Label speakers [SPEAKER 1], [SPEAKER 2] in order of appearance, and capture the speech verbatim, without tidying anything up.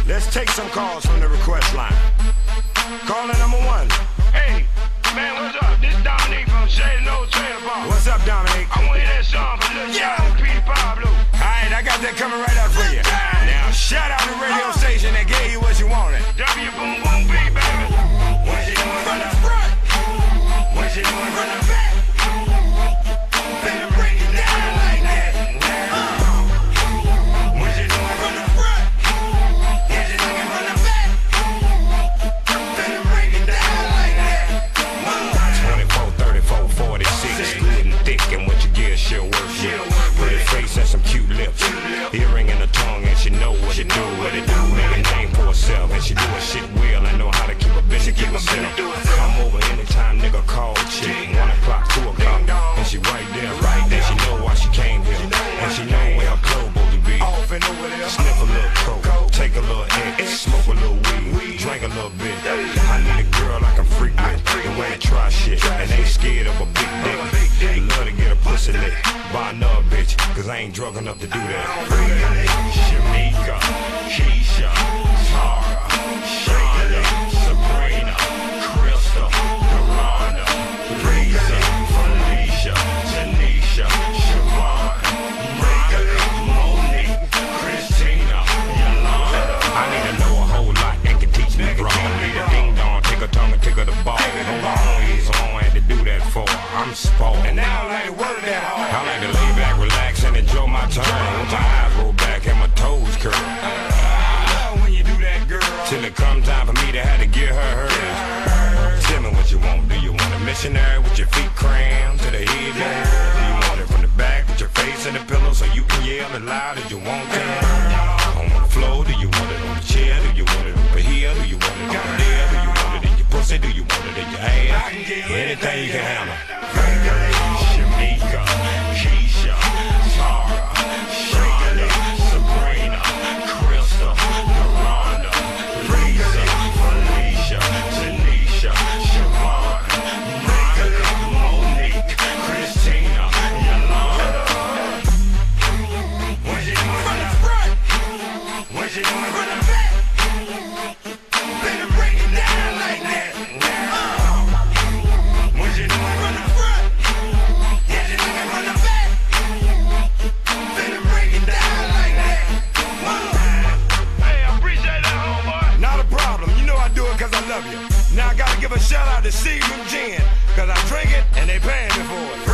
[SPEAKER 1] Let's take some calls from the request line. Caller number one.
[SPEAKER 2] Hey, man, what's up? This Dominique from Shady Old Trailer Park.
[SPEAKER 1] What's up, Dominique?
[SPEAKER 2] I want to hear that song for Lil Jon and Petey Pablo.
[SPEAKER 1] Alright, I got that coming right up for you. Now, shout out the radio station that gave you what you wanted.
[SPEAKER 2] W Boom Boom B, baby.
[SPEAKER 1] What you doing from the front? What you doing from the back? Better break it down like that. What you doing from the front? What you doing from the back? Better break it down like that.
[SPEAKER 3] twenty-four, thirty-four, forty-six, good and thick, and what you get sure worth it. Pretty face and some cute lips, earring in her tongue, and she know what to do, what it do. Make a name for herself, and she do her shit well. I know how to keep a bitch and keep herself. Come over anytime, nigga, call chick. One o'clock, two o'clock, and she right there, right there. She know why she came here, and she know where her clothes supposed to be.
[SPEAKER 1] Off and over there.
[SPEAKER 3] Sniff a little coke, take a little X, smoke a little weed, drink a little bit. I need a girl I can freak with, the way to try shit, and ain't scared of a big dick. Love to get a pussy lick by another bitch, cause I ain't drunk enough to do that. Shamika, Keisha, Tara, Shonda, Sabrina, Crystal, Yolanda, Reza, Felicia, Tanisha, Siobhan, Megan, Monique, Christina, Yolanda. I need to know a whole lot and can teach me wrong. Need a ding dong, take a tongue and tickle the ball. Hold on, he's on, had to do that for her. I'm spoiled.
[SPEAKER 1] And now I like to work that hard.
[SPEAKER 3] I like to lay back, relax, and enjoy my time. With my eyes roll back and my toes curl.
[SPEAKER 1] Uh, when you do that, girl.
[SPEAKER 3] Till it come time for me to have to get her hers. Tell me what you want. Do you want a missionary with your feet crammed to the headband? Do you want it from the back with your face in the pillow so you can yell as loud as you want to? On the floor, do you want it on the chair? Do you want it over here? Do you want it over there? Do you want it in your pussy? Do you want it in your ass? Anything you can handle. Shamika, Keisha, Tara, Shonda, Sabrina, Crystal, Yolanda, Reza, Felicia, Tanisha, Siobhan, Megan, Monique, Christina, Yolanda.
[SPEAKER 1] What you doing from the front? What you doing from the back? Better break it down like that. What you doing from the front? What you doing from the back? Better break it down like that.
[SPEAKER 2] Hey, I appreciate that, homeboy.
[SPEAKER 1] Not a problem. You know I do it cause I love you. Now I gotta give a shout out to Seagram Gin, cause I drink it and they paying me for it.